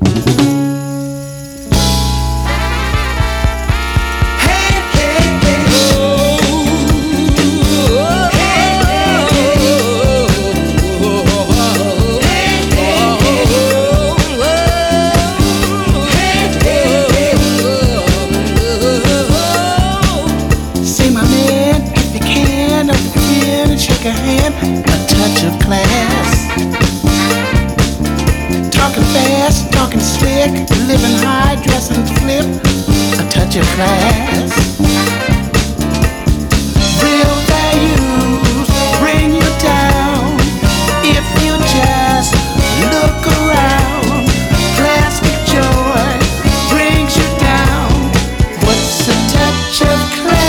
A hand, a touch of class. Talking fast, talking slick, living high, dressing flip, a touch of class. Real values bring you down if you just look around. Plastic joy brings you down. What's a touch of class?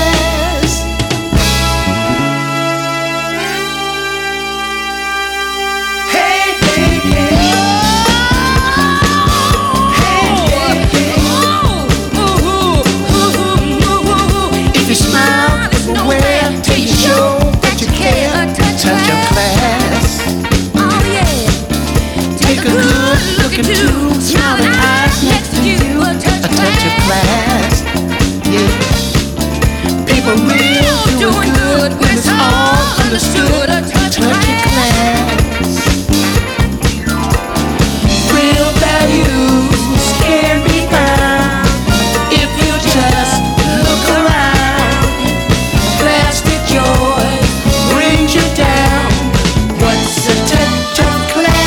Smiling eyes next to you, a touch of class. Yeah, people real doing good when it's all understood. A touch of class. Real values can be found if you just look around. Plastic joy brings you down. What's a touch of class?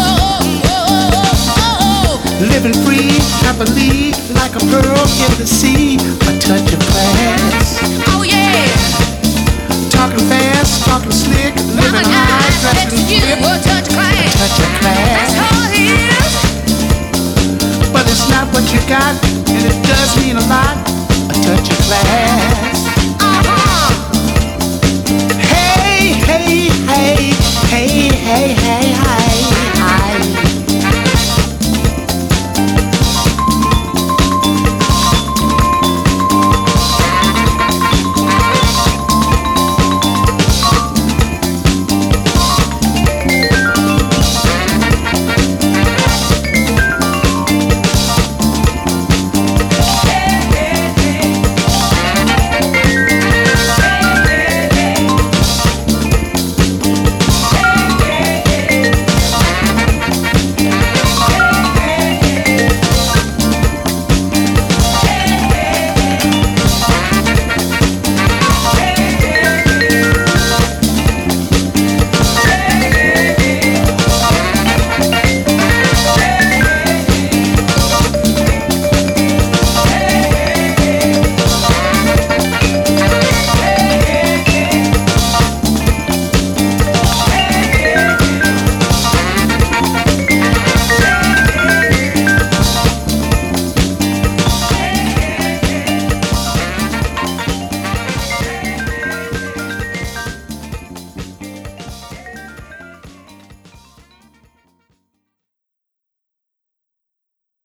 Living free, I believe, like a pearl in the sea.